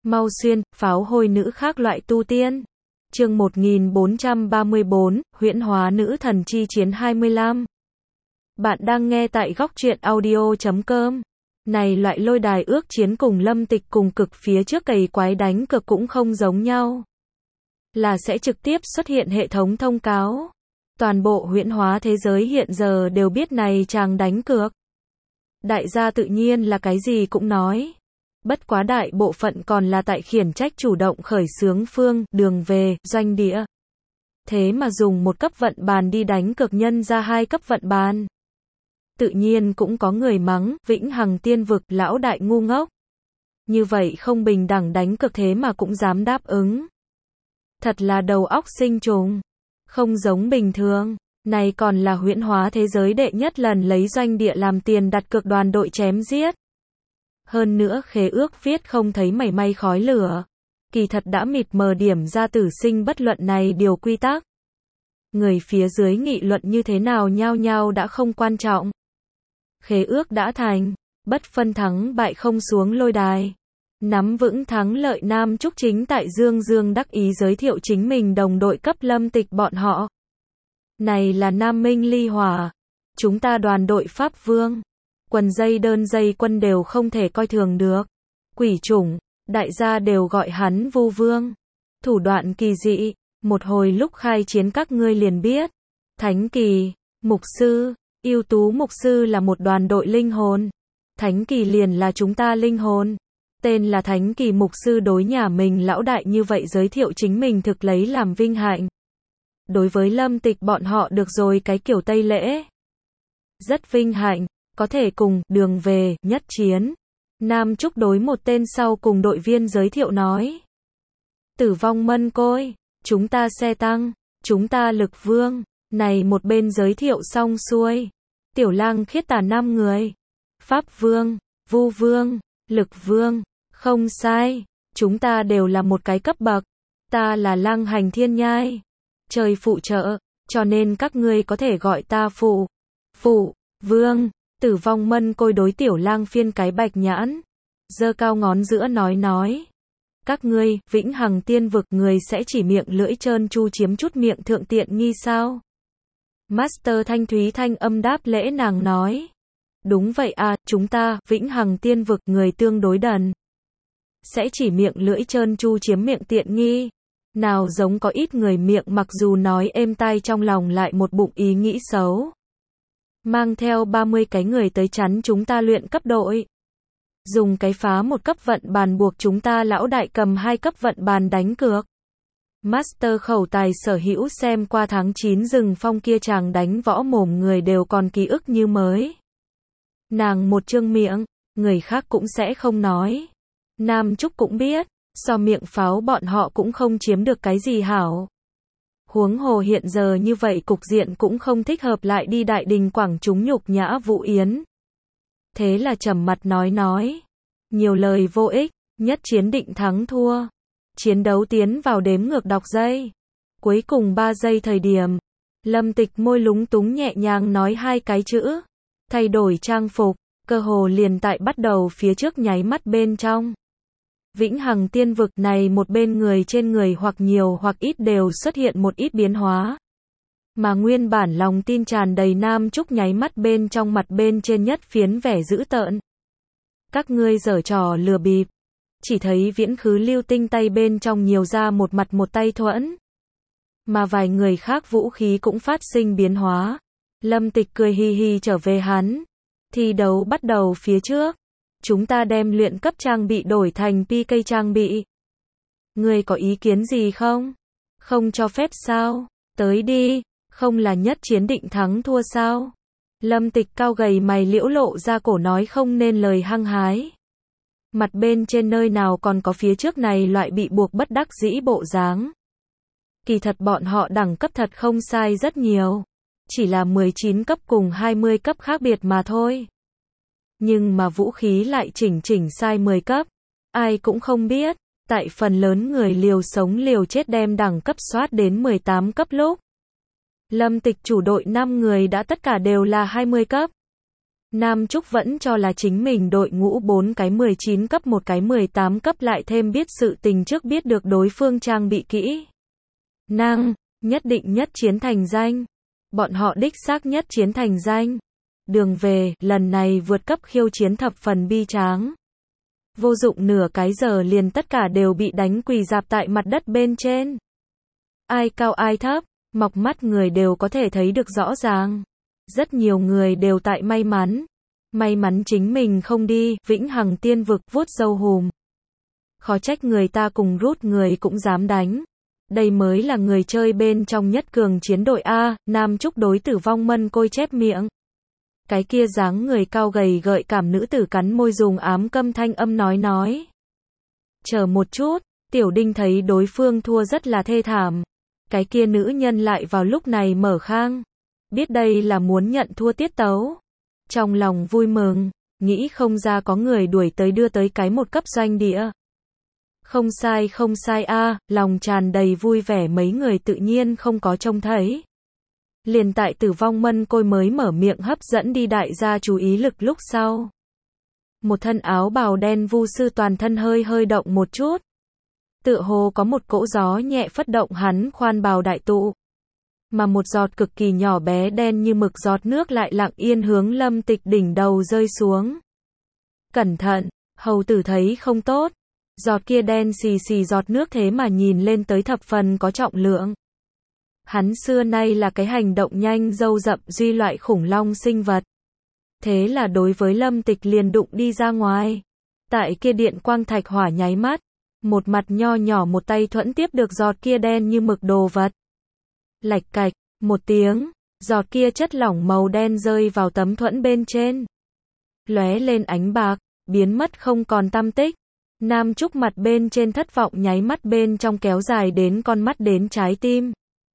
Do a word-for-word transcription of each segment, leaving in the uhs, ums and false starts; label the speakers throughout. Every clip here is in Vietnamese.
Speaker 1: Mau xuyên, pháo hôi nữ khác loại tu tiên. Chương một nghìn bốn trăm ba mươi bốn, huyễn hóa nữ thần chi chiến hai mươi lăm. Bạn đang nghe tại góc truyện audio chấm com. Này loại lôi đài ước chiến cùng Lâm Tịch cùng cực phía trước cày quái đánh cực cũng không giống nhau. Là sẽ trực tiếp xuất hiện hệ thống thông cáo. Toàn bộ huyễn hóa thế giới hiện giờ đều biết này chàng đánh cược. Đại gia tự nhiên là cái gì cũng nói. Bất quá đại bộ phận còn là tại khiển trách chủ động khởi xướng phương, đường về, doanh địa. Thế mà dùng một cấp vận bàn đi đánh cược nhân ra hai cấp vận bàn. Tự nhiên cũng có người mắng, vĩnh hằng tiên vực, lão đại ngu ngốc. Như vậy không bình đẳng đánh cược thế mà cũng dám đáp ứng. Thật là đầu óc sinh trùng. Không giống bình thường. Này còn là huyễn hóa thế giới đệ nhất lần lấy doanh địa làm tiền đặt cược đoàn đội chém giết. Hơn nữa khế ước viết không thấy mảy may khói lửa. Kỳ thật đã mịt mờ điểm ra tử sinh bất luận này điều quy tắc. Người phía dưới nghị luận như thế nào nhao nhao đã không quan trọng. Khế ước đã thành, bất phân thắng bại không xuống lôi đài. Nắm vững thắng lợi Nam Trúc chính tại Dương Dương đắc ý giới thiệu chính mình đồng đội cấp Lâm Tịch bọn họ. Này là Nam Minh Ly Hỏa. Chúng ta đoàn đội Pháp Vương. Quần dây đơn dây quân đều không thể coi thường được. Quỷ chủng, đại gia đều gọi hắn Vu Vương. Thủ đoạn kỳ dị, một hồi lúc khai chiến các ngươi liền biết. Thánh Kỳ, Mục Sư, ưu tú Mục Sư là một đoàn đội linh hồn. Thánh Kỳ liền là chúng ta linh hồn. Tên là Thánh Kỳ Mục Sư đối nhà mình lão đại như vậy giới thiệu chính mình thực lấy làm vinh hạnh. Đối với Lâm Tịch bọn họ được rồi cái kiểu Tây lễ. Rất vinh hạnh. Có thể cùng, đường về, nhất chiến. Nam Trúc đối một tên sau cùng đội viên giới thiệu nói. Tử vong mân côi, chúng ta xe tăng, chúng ta lực vương. Này một bên giới thiệu xong xuôi. Tiểu lang khiết tà năm người. Pháp vương, Vu vương, lực vương. Không sai, chúng ta đều là một cái cấp bậc. Ta là lang hành thiên nhai. Trời phụ trợ, cho nên các ngươi có thể gọi ta phụ. Phụ, vương. Tử vong mân côi đối tiểu lang phiên cái bạch nhãn. Giơ cao ngón giữa nói nói. Các ngươi, vĩnh hằng tiên vực người sẽ chỉ miệng lưỡi trơn chu chiếm chút miệng thượng tiện nghi sao? Master Thanh Thúy thanh âm đáp lễ nàng nói. Đúng vậy à, chúng ta, vĩnh hằng tiên vực người tương đối đần. Sẽ chỉ miệng lưỡi trơn chu chiếm miệng tiện nghi. Nào giống có ít người miệng mặc dù nói êm tai trong lòng lại một bụng ý nghĩ xấu. Mang theo ba mươi cái người tới chắn chúng ta luyện cấp đội. Dùng cái phá một cấp vận bàn buộc chúng ta lão đại cầm hai cấp vận bàn đánh cược. Master khẩu tài sở hữu xem qua tháng chín rừng phong kia chàng đánh võ mồm người đều còn ký ức như mới. Nàng một trương miệng, người khác cũng sẽ không nói. Nam Trúc cũng biết, so miệng pháo bọn họ cũng không chiếm được cái gì hảo. Huống hồ hiện giờ như vậy cục diện cũng không thích hợp lại đi đại đình quảng chúng nhục nhã Vũ Yến. Thế là trầm mặt nói nói. Nhiều lời vô ích, nhất chiến định thắng thua. Chiến đấu tiến vào đếm ngược đọc giây. Cuối cùng ba giây thời điểm. Lâm Tịch môi lúng túng nhẹ nhàng nói hai cái chữ. Thay đổi trang phục, cơ hồ liền tại bắt đầu phía trước nháy mắt bên trong. Vĩnh hằng tiên vực này một bên người trên người hoặc nhiều hoặc ít đều xuất hiện một ít biến hóa. Mà nguyên bản lòng tin tràn đầy Nam Trúc nháy mắt bên trong mặt bên trên nhất phiến vẻ dữ tợn. Các ngươi giở trò lừa bịp. Chỉ thấy viễn khứ lưu tinh tay bên trong nhiều ra một mặt một tay thuẫn. Mà vài người khác vũ khí cũng phát sinh biến hóa. Lâm Tịch cười hi hi trở về hắn. Thi đấu bắt đầu phía trước. Chúng ta đem luyện cấp trang bị đổi thành pê ca trang bị. Ngươi có ý kiến gì không? Không cho phép sao? Tới đi, không là nhất chiến định thắng thua sao? Lâm Tịch cao gầy mày liễu lộ ra cổ nói không nên lời hăng hái. Mặt bên trên nơi nào còn có phía trước này loại bị buộc bất đắc dĩ bộ dáng. Kỳ thật bọn họ đẳng cấp thật không sai rất nhiều. Chỉ là mười chín cấp cùng hai mươi cấp khác biệt mà thôi. Nhưng mà vũ khí lại chỉnh chỉnh sai mười cấp. Ai cũng không biết, tại phần lớn người liều sống liều chết đem đẳng cấp soát đến mười tám cấp lúc. Lâm Tịch chủ đội năm người đã tất cả đều là hai mươi cấp. Nam Trúc vẫn cho là chính mình đội ngũ bốn cái mười chín cấp một cái mười tám cấp lại thêm biết sự tình trước biết được đối phương trang bị kỹ năng, nhất định nhất chiến thành danh. Bọn họ đích xác nhất chiến thành danh. Đường về, lần này vượt cấp khiêu chiến thập phần bi tráng. Vô dụng nửa cái giờ liền tất cả đều bị đánh quỳ rạp tại mặt đất bên trên. Ai cao ai thấp, mọc mắt người đều có thể thấy được rõ ràng. Rất nhiều người đều tại may mắn. May mắn chính mình không đi, vĩnh hằng tiên vực vuốt râu hùm. Khó trách người ta cùng rút người cũng dám đánh. Đây mới là người chơi bên trong nhất cường chiến đội A, Nam Trúc đối tử vong mân côi chép miệng. Cái kia dáng người cao gầy gợi cảm nữ tử cắn môi dùng ám câm thanh âm nói nói. Chờ một chút, Tiểu Đinh thấy đối phương thua rất là thê thảm. Cái kia nữ nhân lại vào lúc này mở khang. Biết đây là muốn nhận thua tiết tấu. Trong lòng vui mừng, nghĩ không ra có người đuổi tới đưa tới cái một cấp doanh địa. Không sai không sai a, lòng tràn đầy vui vẻ mấy người tự nhiên không có trông thấy. Liền tại tử vong mân côi mới mở miệng hấp dẫn đi đại gia chú ý lực lúc sau. Một thân áo bào đen vu sư toàn thân hơi hơi động một chút. Tựa hồ có một cỗ gió nhẹ phất động hắn khoan bào đại tụ. Mà một giọt cực kỳ nhỏ bé đen như mực giọt nước lại lặng yên hướng Lâm Tịch đỉnh đầu rơi xuống. Cẩn thận, hầu tử thấy không tốt. Giọt kia đen xì xì giọt nước thế mà nhìn lên tới thập phần có trọng lượng. Hắn xưa nay là cái hành động nhanh dâu rậm duy loại khủng long sinh vật. Thế là đối với Lâm Tịch liền đụng đi ra ngoài. Tại kia điện quang thạch hỏa nháy mắt. Một mặt nho nhỏ một tay thuẫn tiếp được giọt kia đen như mực đồ vật. Lạch cạch, một tiếng, giọt kia chất lỏng màu đen rơi vào tấm thuẫn bên trên. Lóe lên ánh bạc, biến mất không còn tăm tích. Nam Trúc mặt bên trên thất vọng nháy mắt bên trong kéo dài đến con mắt đến trái tim.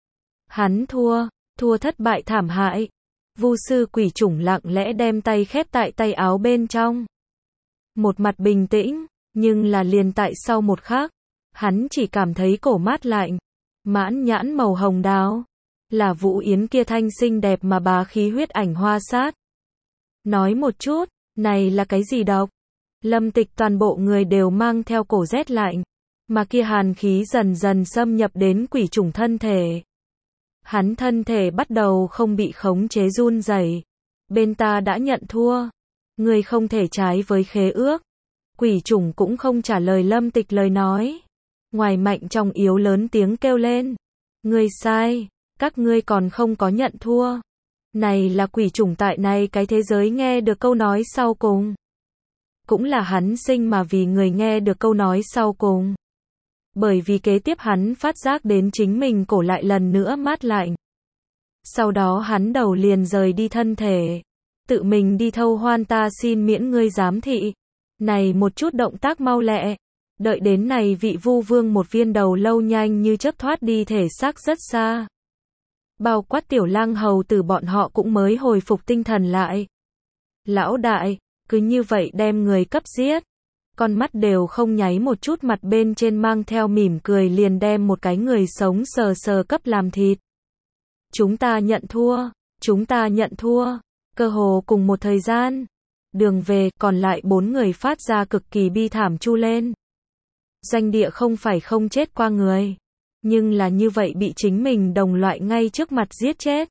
Speaker 1: Hắn thua, thua thất bại thảm hại. Vu sư quỷ chủng lặng lẽ đem tay khép tại tay áo bên trong. Một mặt bình tĩnh, nhưng là liền tại sau một khắc, hắn chỉ cảm thấy cổ mát lạnh. Mãn nhãn màu hồng đào, là Vũ Yến kia thanh xinh đẹp mà bá khí huyết ảnh hoa sát. Nói một chút, này là cái gì độc? Lâm Tịch toàn bộ người đều mang theo cổ rét lạnh, mà kia hàn khí dần dần xâm nhập đến quỷ chủng thân thể. Hắn thân thể bắt đầu không bị khống chế run rẩy. Bên ta đã nhận thua, người không thể trái với khế ước. Quỷ chủng cũng không trả lời Lâm Tịch lời nói. Ngoài mạnh trong yếu lớn tiếng kêu lên. Ngươi sai, các ngươi còn không có nhận thua. Này là quỷ chủng tại này cái thế giới nghe được câu nói sau cùng. Cũng là hắn sinh mà vì người nghe được câu nói sau cùng. Bởi vì kế tiếp hắn phát giác đến chính mình cổ lại lần nữa mát lạnh. Sau đó hắn đầu liền rời đi thân thể. Tự mình đi thâu hoan ta xin miễn ngươi giám thị. Này một chút động tác mau lẹ. Đợi đến này vị vu vương một viên đầu lâu nhanh như chớp thoát đi thể xác rất xa. Bao quát tiểu lang hầu từ bọn họ cũng mới hồi phục tinh thần lại. Lão đại, cứ như vậy đem người cấp giết. Con mắt đều không nháy một chút mặt bên trên mang theo mỉm cười liền đem một cái người sống sờ sờ cấp làm thịt. Chúng ta nhận thua, chúng ta nhận thua. Cơ hồ cùng một thời gian. Đường về còn lại bốn người phát ra cực kỳ bi thảm chu lên. Doanh địa không phải không chết qua người, nhưng là như vậy bị chính mình đồng loại ngay trước mặt giết chết.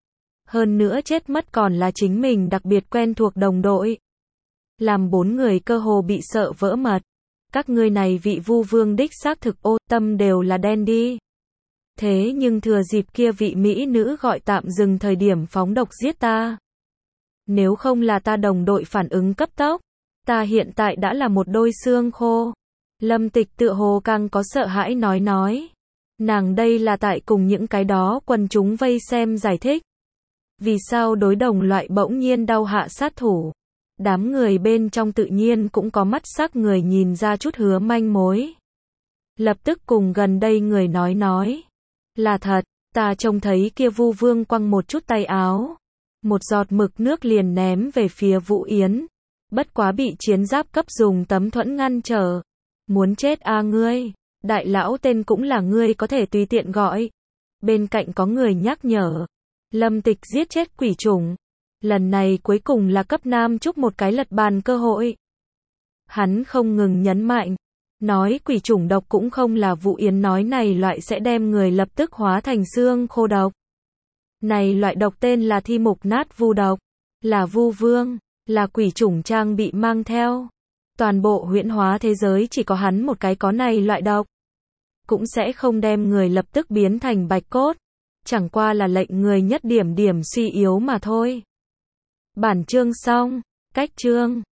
Speaker 1: Hơn nữa chết mất còn là chính mình đặc biệt quen thuộc đồng đội. Làm bốn người cơ hồ bị sợ vỡ mật. Các ngươi này vị vu vương đích xác thực ô tâm đều là đen đi. Thế nhưng thừa dịp kia vị mỹ nữ gọi tạm dừng thời điểm phóng độc giết ta. Nếu không là ta đồng đội phản ứng cấp tốc, ta hiện tại đã là một đôi xương khô. Lâm Tịch tựa hồ càng có sợ hãi nói nói. Nàng đây là tại cùng những cái đó quần chúng vây xem giải thích. Vì sao đối đồng loại bỗng nhiên đau hạ sát thủ. Đám người bên trong tự nhiên cũng có mắt sắc người nhìn ra chút hứa manh mối. Lập tức cùng gần đây người nói nói. Là thật, ta trông thấy kia vu vương quăng một chút tay áo. Một giọt mực nước liền ném về phía Vũ Yến. Bất quá bị chiến giáp cấp dùng tấm thuẫn ngăn trở. Muốn chết a à ngươi, đại lão tên cũng là ngươi có thể tùy tiện gọi. Bên cạnh có người nhắc nhở. Lâm Tịch giết chết quỷ chủng. Lần này cuối cùng là cấp Nam Trúc một cái lật bàn cơ hội. Hắn không ngừng nhấn mạnh, nói quỷ chủng độc cũng không là Vũ Yến nói này loại sẽ đem người lập tức hóa thành xương khô độc. Này loại độc tên là thi mục nát vu độc, là vu vương, là quỷ chủng trang bị mang theo. Toàn bộ huyễn hóa thế giới chỉ có hắn một cái có này loại độc. Cũng sẽ không đem người lập tức biến thành bạch cốt. Chẳng qua là lệnh người nhất điểm điểm suy yếu mà thôi. Bản chương xong. Cách chương